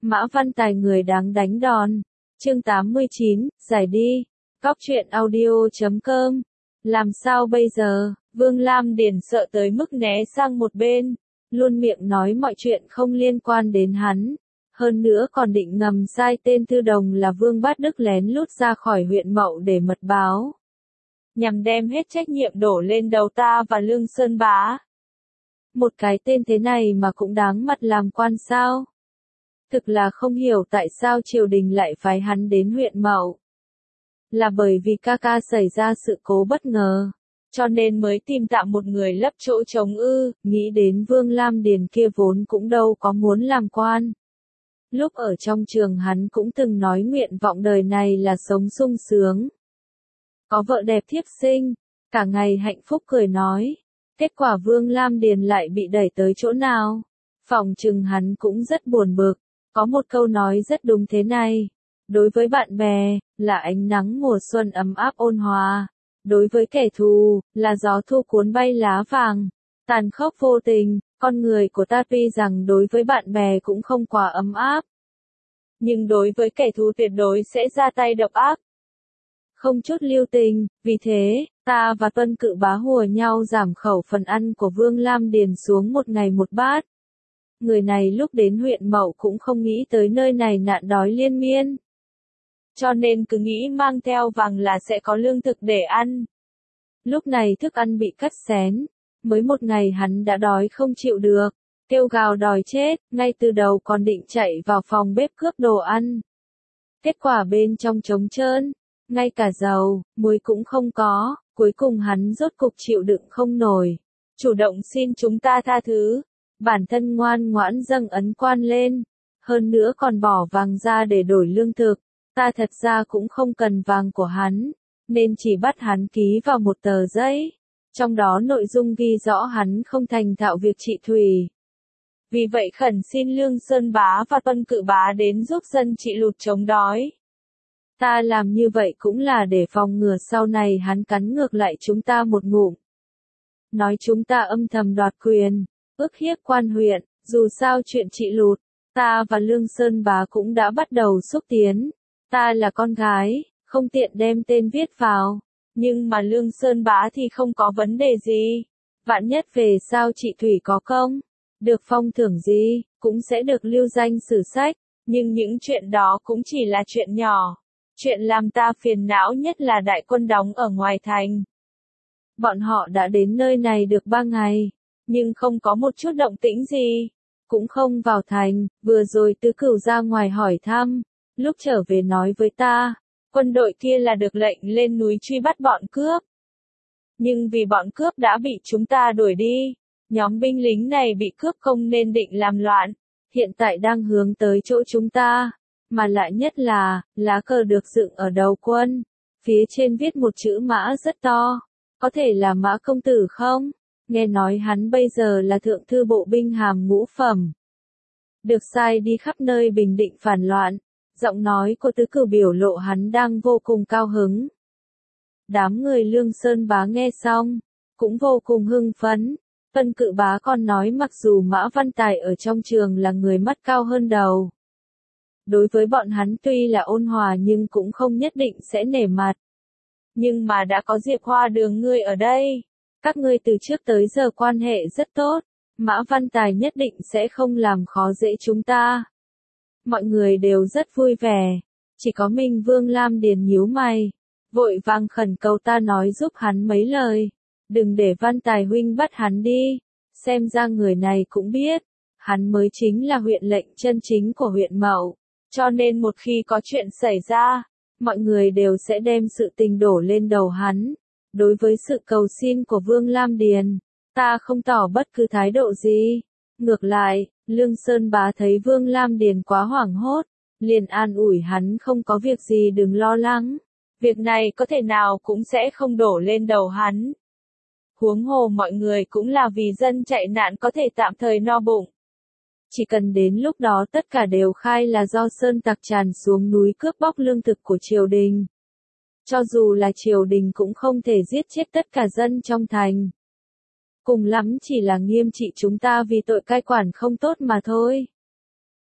Mã Văn Tài người đáng đánh đòn. Chương 89, giải đi. Cóc truyện audio.com. Làm sao bây giờ? Vương Lam Điền sợ tới mức né sang một bên, luôn miệng nói mọi chuyện không liên quan đến hắn. Hơn nữa còn định ngầm sai tên Thư Đồng là Vương Bát Đức lén lút ra khỏi huyện Mậu để mật báo, nhằm đem hết trách nhiệm đổ lên đầu ta và Lương Sơn Bá. Một cái tên thế này mà cũng đáng mặt làm quan sao? Thực là không hiểu tại sao triều đình lại phái hắn đến huyện Mậu. Là bởi vì ca ca xảy ra sự cố bất ngờ, cho nên mới tìm tạm một người lấp chỗ trống ư? Nghĩ đến Vương Lam Điền kia vốn cũng đâu có muốn làm quan. Lúc ở trong trường hắn cũng từng nói nguyện vọng đời này là sống sung sướng, có vợ đẹp thiếp sinh, cả ngày hạnh phúc cười nói. Kết quả Vương Lam Điền lại bị đẩy tới chỗ nào? Phòng chừng hắn cũng rất buồn bực. Có một câu nói rất đúng thế này. Đối với bạn bè, là ánh nắng mùa xuân ấm áp ôn hòa. Đối với kẻ thù, là gió thu cuốn bay lá vàng. Tàn khốc vô tình, con người của ta tuy rằng đối với bạn bè cũng không quá ấm áp, nhưng đối với kẻ thù tuyệt đối sẽ ra tay độc ác, không chút lưu tình. Vì thế, ta và Tuân Cự Bá hùa nhau giảm khẩu phần ăn của Vương Lam Điền xuống một ngày một bát. Người này lúc đến huyện Mậu cũng không nghĩ tới nơi này nạn đói liên miên, cho nên cứ nghĩ mang theo vàng là sẽ có lương thực để ăn. Lúc này thức ăn bị cắt xén, mới một ngày hắn đã đói không chịu được, kêu gào đòi chết, ngay từ đầu còn định chạy vào phòng bếp cướp đồ ăn. Kết quả bên trong trống trơn, ngay cả dầu, muối cũng không có, cuối cùng hắn rốt cục chịu đựng không nổi, chủ động xin chúng ta tha thứ, bản thân ngoan ngoãn dâng ấn quan lên, hơn nữa còn bỏ vàng ra để đổi lương thực. Ta thật ra cũng không cần vàng của hắn, nên chỉ bắt hắn ký vào một tờ giấy, trong đó nội dung ghi rõ hắn không thành thạo việc trị thủy. Vì vậy khẩn xin Lương Sơn Bá và Tuân Cự Bá đến giúp dân trị lụt chống đói. Ta làm như vậy cũng là để phòng ngừa sau này hắn cắn ngược lại chúng ta một ngụm, nói chúng ta âm thầm đoạt quyền, ức hiếp quan huyện. Dù sao chuyện trị lụt, ta và Lương Sơn Bá cũng đã bắt đầu xúc tiến. Ta là con gái, không tiện đem tên viết vào, nhưng mà Lương Sơn Bá thì không có vấn đề gì. Vạn nhất về sau chị Thủy có công, được phong thưởng gì, cũng sẽ được lưu danh sử sách, nhưng những chuyện đó cũng chỉ là chuyện nhỏ. Chuyện làm ta phiền não nhất là đại quân đóng ở ngoài thành. Bọn họ đã đến nơi này được 3 ngày, nhưng không có một chút động tĩnh gì, cũng không vào thành. Vừa rồi Tứ Cửu ra ngoài hỏi thăm, lúc trở về nói với ta, quân đội kia là được lệnh lên núi truy bắt bọn cướp. Nhưng vì bọn cướp đã bị chúng ta đuổi đi, nhóm binh lính này bị cướp không nên định làm loạn, hiện tại đang hướng tới chỗ chúng ta, mà lại nhất là, lá cờ được dựng ở đầu quân, phía trên viết một chữ Mã rất to, có thể là Mã công tử không? Nghe nói hắn bây giờ là thượng thư bộ binh hàm ngũ phẩm, được sai đi khắp nơi bình định phản loạn. Giọng nói của Tứ Cửu biểu lộ hắn đang vô cùng cao hứng. Đám người Lương Sơn Bá nghe xong, cũng vô cùng hưng phấn. Tuân Cự Bá còn nói mặc dù Mã Văn Tài ở trong trường là người mắt cao hơn đầu, đối với bọn hắn tuy là ôn hòa nhưng cũng không nhất định sẽ nể mặt. Nhưng mà đã có Diệp Hoa Đường ngươi ở đây, các ngươi từ trước tới giờ quan hệ rất tốt, Mã Văn Tài nhất định sẽ không làm khó dễ chúng ta. Mọi người đều rất vui vẻ, chỉ có mình Vương Lam Điền nhíu mày, vội vàng khẩn cầu ta nói giúp hắn mấy lời, đừng để Văn Tài huynh bắt hắn đi. Xem ra người này cũng biết, hắn mới chính là huyện lệnh chân chính của huyện Mậu, cho nên một khi có chuyện xảy ra, mọi người đều sẽ đem sự tình đổ lên đầu hắn. Đối với sự cầu xin của Vương Lam Điền, ta không tỏ bất cứ thái độ gì. Ngược lại, Lương Sơn Bá thấy Vương Lam Điền quá hoảng hốt, liền an ủi hắn không có việc gì đừng lo lắng. Việc này có thể nào cũng sẽ không đổ lên đầu hắn. Huống hồ mọi người cũng là vì dân chạy nạn có thể tạm thời no bụng. Chỉ cần đến lúc đó tất cả đều khai là do sơn tặc tràn xuống núi cướp bóc lương thực của triều đình. Cho dù là triều đình cũng không thể giết chết tất cả dân trong thành. Cùng lắm chỉ là nghiêm trị chúng ta vì tội cai quản không tốt mà thôi.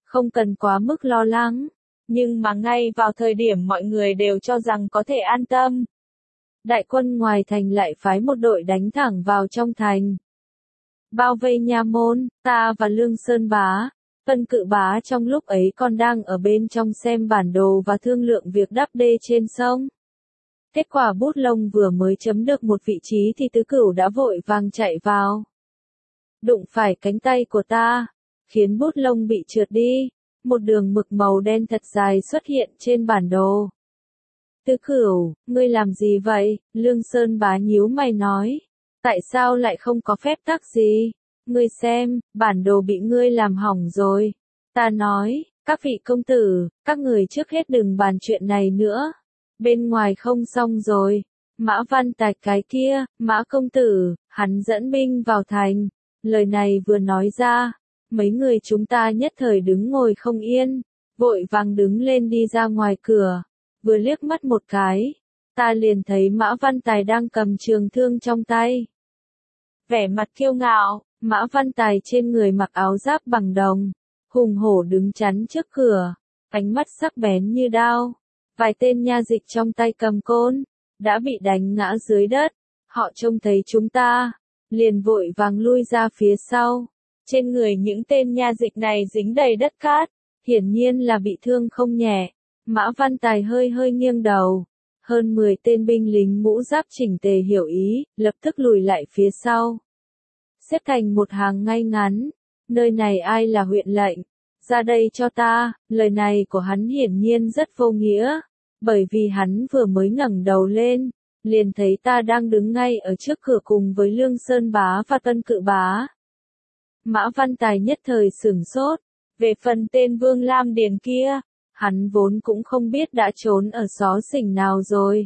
không cần quá mức lo lắng. Nhưng mà ngay vào thời điểm mọi người đều cho rằng có thể an tâm, đại quân ngoài thành lại phái một đội đánh thẳng vào trong thành. Bao vây nha môn, ta và Lương Sơn Bá, Vân Cự Bá trong lúc ấy còn đang ở bên trong xem bản đồ và thương lượng việc đắp đê trên sông. Kết quả bút lông vừa mới chấm được một vị trí thì Tứ Cửu đã vội vàng chạy vào. Đụng phải cánh tay của ta, khiến bút lông bị trượt đi, một đường mực màu đen thật dài xuất hiện trên bản đồ. Tứ Cửu, ngươi làm gì vậy? Lương Sơn Bá nhíu mày nói. Tại sao lại không có phép tắc gì? Ngươi xem, bản đồ bị ngươi làm hỏng rồi. Ta nói, các vị công tử, các người trước hết đừng bàn chuyện này nữa. Bên ngoài không xong rồi. Mã Văn Tài cái kia, Mã công tử, hắn dẫn binh vào thành. Lời này vừa nói ra, mấy người chúng ta nhất thời đứng ngồi không yên, vội vàng đứng lên đi ra ngoài cửa. Vừa liếc mắt một cái, ta liền thấy Mã Văn Tài đang cầm trường thương trong tay. Vẻ mặt kiêu ngạo, Mã Văn Tài trên người mặc áo giáp bằng đồng, hùng hổ đứng chắn trước cửa, ánh mắt sắc bén như đao. Vài tên nha dịch trong tay cầm côn, đã bị đánh ngã dưới đất. Họ trông thấy chúng ta, liền vội vàng lui ra phía sau. Trên người những tên nha dịch này dính đầy đất cát, hiển nhiên là bị thương không nhẹ. Mã Văn Tài hơi hơi nghiêng đầu. Hơn 10 tên binh lính mũ giáp chỉnh tề hiểu ý, lập tức lùi lại phía sau. Xếp thành một hàng ngay ngắn. Nơi này ai là huyện lệnh? Ra đây cho ta. Lời này của hắn hiển nhiên rất vô nghĩa. Bởi vì hắn vừa mới ngẩng đầu lên, liền thấy ta đang đứng ngay ở trước cửa cùng với Lương Sơn Bá và Vân Cự Bá. Mã Văn Tài nhất thời sửng sốt. Về phần tên Vương Lam Điền kia, hắn vốn cũng không biết đã trốn ở xó xỉnh nào rồi.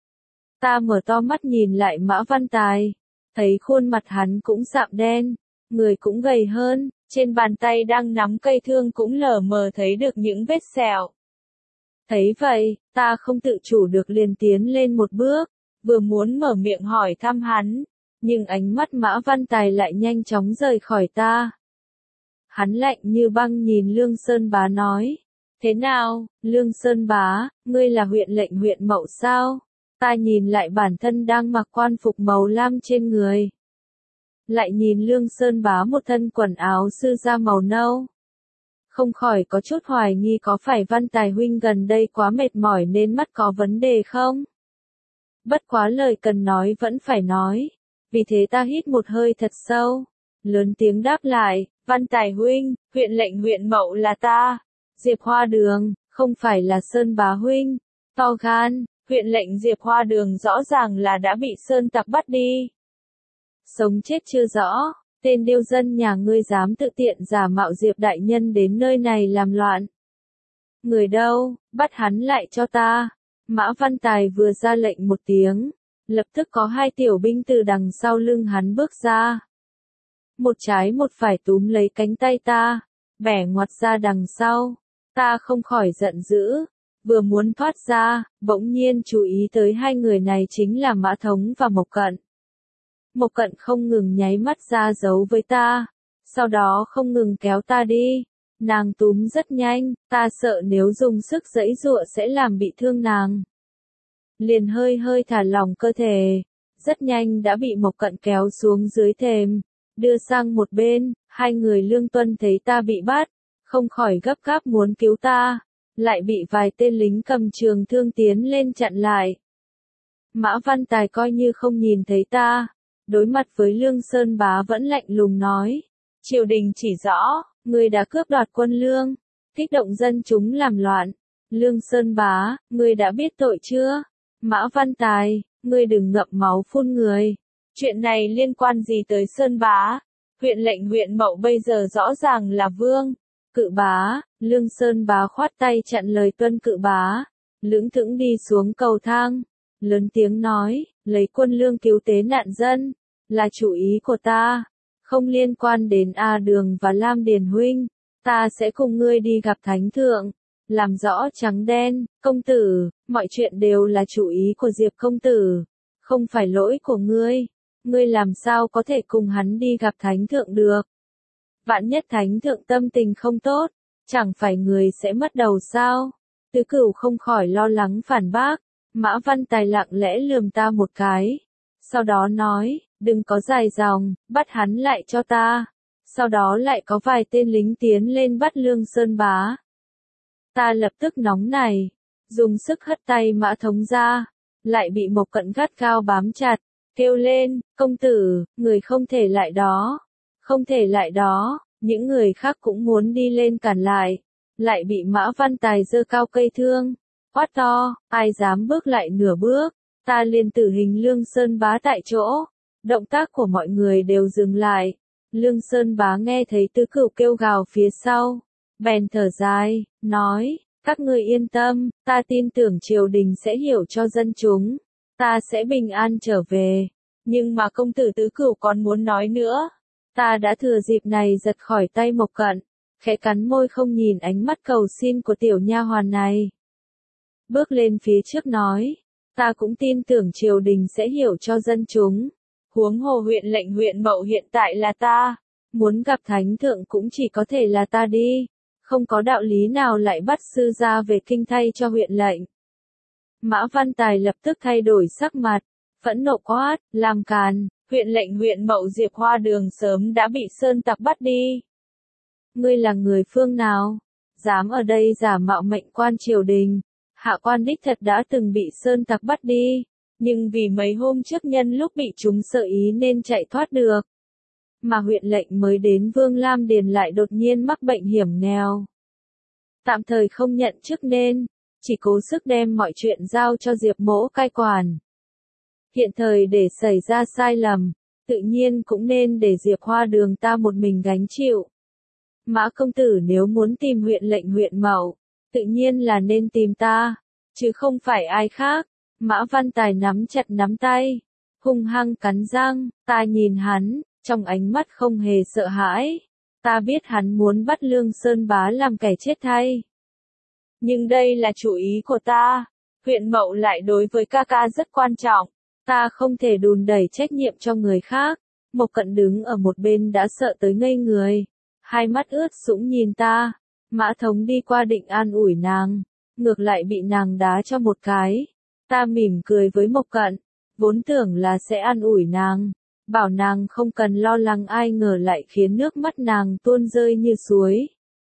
Ta mở to mắt nhìn lại Mã Văn Tài, thấy khuôn mặt hắn cũng sạm đen, người cũng gầy hơn, trên bàn tay đang nắm cây thương cũng lờ mờ thấy được những vết sẹo. Thấy vậy, ta không tự chủ được liền tiến lên một bước, vừa muốn mở miệng hỏi thăm hắn, nhưng ánh mắt Mã Văn Tài lại nhanh chóng rời khỏi ta. Hắn lạnh như băng nhìn Lương Sơn Bá nói. Thế nào, Lương Sơn Bá, ngươi là huyện lệnh huyện Mậu sao? Ta nhìn lại bản thân đang mặc quan phục màu lam trên người. Lại nhìn Lương Sơn Bá một thân quần áo sư gia màu nâu. Không khỏi có chút hoài nghi có phải Văn Tài huynh gần đây quá mệt mỏi nên mắt có vấn đề không? Bất quá lời cần nói vẫn phải nói. Vì thế ta hít một hơi thật sâu. Lớn tiếng đáp lại, Văn Tài huynh, huyện lệnh huyện Mậu là ta. Diệp Hoa Đường, không phải là Sơn Bá huynh. To gan, huyện lệnh Diệp Hoa Đường rõ ràng là đã bị Sơn tặc bắt đi. Sống chết chưa rõ, tên điêu dân nhà ngươi dám tự tiện giả mạo Diệp đại nhân đến nơi này làm loạn. Người đâu, bắt hắn lại cho ta. Mã Văn Tài vừa ra lệnh một tiếng, lập tức có 2 tiểu binh từ đằng sau lưng hắn bước ra. Một trái một phải túm lấy cánh tay ta, bẻ ngoặt ra đằng sau. Ta không khỏi giận dữ, vừa muốn thoát ra, bỗng nhiên chú ý tới 2 người này chính là Mã Thống và Mộc Cận. Mộc Cận không ngừng nháy mắt ra dấu với ta, sau đó không ngừng kéo ta đi. Nàng túm rất nhanh, ta sợ nếu dùng sức giãy giụa sẽ làm bị thương nàng. Liền hơi hơi thả lỏng cơ thể, rất nhanh đã bị Mộc Cận kéo xuống dưới thềm, đưa sang một bên. 2 người Lương Tuân thấy ta bị bắt, không khỏi gấp gáp muốn cứu ta, lại bị vài tên lính cầm trường thương tiến lên chặn lại. Mã Văn Tài coi như không nhìn thấy ta, đối mặt với Lương Sơn Bá vẫn lạnh lùng nói, triều đình chỉ rõ, ngươi đã cướp đoạt quân lương, kích động dân chúng làm loạn. Lương Sơn Bá, ngươi đã biết tội chưa? Mã Văn Tài, ngươi đừng ngậm máu phun người. Chuyện này liên quan gì tới Sơn Bá? Huyện lệnh huyện Mậu bây giờ rõ ràng là Vương Cự Bá. Lương Sơn Bá khoát tay chặn lời Tuân Cự Bá, lững thững đi xuống cầu thang, lớn tiếng nói, lấy quân lương cứu tế nạn dân, là chủ ý của ta, không liên quan đến A Đường và Lam Điền huynh. Ta sẽ cùng ngươi đi gặp Thánh Thượng, làm rõ trắng đen. Công tử, mọi chuyện đều là chủ ý của Diệp công tử, không phải lỗi của ngươi. Ngươi làm sao có thể cùng hắn đi gặp Thánh Thượng được? Vạn nhất Thánh Thượng tâm tình không tốt, Chẳng phải người sẽ mất đầu sao? Tứ Cửu không khỏi lo lắng phản bác. Mã Văn Tài lặng lẽ lườm ta một cái. Sau đó nói, đừng có dài dòng, bắt hắn lại cho ta. Sau đó lại có vài tên lính tiến lên bắt Lương Sơn Bá. Ta lập tức nóng nảy, dùng sức hất tay Mã Thống ra, lại bị Mộc Cận gắt gao bám chặt, kêu lên, công tử, người không thể lại đó, không thể lại đó, những người khác cũng muốn đi lên cản lại bị Mã Văn Tài giơ cao cây thương, quát to, ai dám bước lại nửa bước, ta liền tử hình Lương Sơn Bá tại chỗ, động tác của mọi người đều dừng lại, Lương Sơn Bá nghe thấy Tứ Cửu kêu gào phía sau, bèn thở dài, nói, các ngươi yên tâm, ta tin tưởng triều đình sẽ hiểu cho dân chúng, ta sẽ bình an trở về. Nhưng mà công tử Tứ Cửu còn muốn nói nữa. Ta đã thừa dịp này giật khỏi tay Mộc Cận, khẽ cắn môi không nhìn ánh mắt cầu xin của tiểu nha hoàn này. Bước lên phía trước nói, ta cũng tin tưởng triều đình sẽ hiểu cho dân chúng. Huống hồ huyện lệnh huyện Mậu hiện tại là ta, muốn gặp thánh thượng cũng chỉ có thể là ta đi. Không có đạo lý nào lại bắt sư gia về kinh thay cho huyện lệnh. Mã Văn Tài lập tức thay đổi sắc mặt, phẫn nộ quát, làm càn, huyện lệnh huyện Mậu Diệp Hoa Đường sớm đã bị sơn tặc bắt đi. Ngươi là người phương nào? Dám ở đây giả mạo mệnh quan triều đình, hạ quan đích thật đã từng bị sơn tặc bắt đi, nhưng vì mấy hôm trước nhân lúc bị chúng sợ ý nên chạy thoát được. Mà huyện lệnh mới đến Vương Lam Điền lại đột nhiên mắc bệnh hiểm nghèo. Tạm thời không nhận chức nên, chỉ cố sức đem mọi chuyện giao cho Diệp Mỗ cai quản. Hiện thời để xảy ra sai lầm, tự nhiên cũng nên để Diệp Hoa Đường ta một mình gánh chịu. Mã công tử nếu muốn tìm huyện lệnh huyện Mậu, tự nhiên là nên tìm ta, chứ không phải ai khác. Mã Văn Tài nắm chặt nắm tay, hung hăng cắn răng, ta nhìn hắn, trong ánh mắt không hề sợ hãi. Ta biết hắn muốn bắt Lương Sơn Bá làm kẻ chết thay. Nhưng đây là chủ ý của ta. Huyện Mậu lại đối với ca ca rất quan trọng. Ta không thể đùn đẩy trách nhiệm cho người khác. Mộc Cận đứng ở một bên đã sợ tới ngây người. Hai mắt ướt sũng nhìn ta. Mã Thống đi qua định an ủi nàng. Ngược lại bị nàng đá cho một cái. Ta mỉm cười với Mộc Cận. Vốn tưởng là sẽ an ủi nàng. Bảo nàng không cần lo lắng, ai ngờ lại khiến nước mắt nàng tuôn rơi như suối.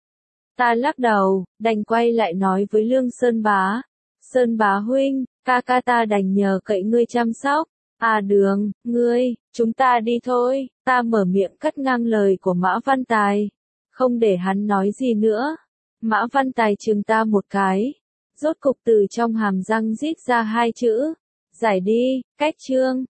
Ta lắc đầu, đành quay lại nói với Lương Sơn Bá. Sơn Bá huynh, ca ca ta đành nhờ cậy ngươi chăm sóc. À Đường, ngươi, chúng ta đi thôi. Ta mở miệng cắt ngang lời của Mã Văn Tài. Không để hắn nói gì nữa. Mã Văn Tài chừng ta một cái. Rốt cục từ trong hàm răng rít ra hai chữ. Giải đi, cách chương.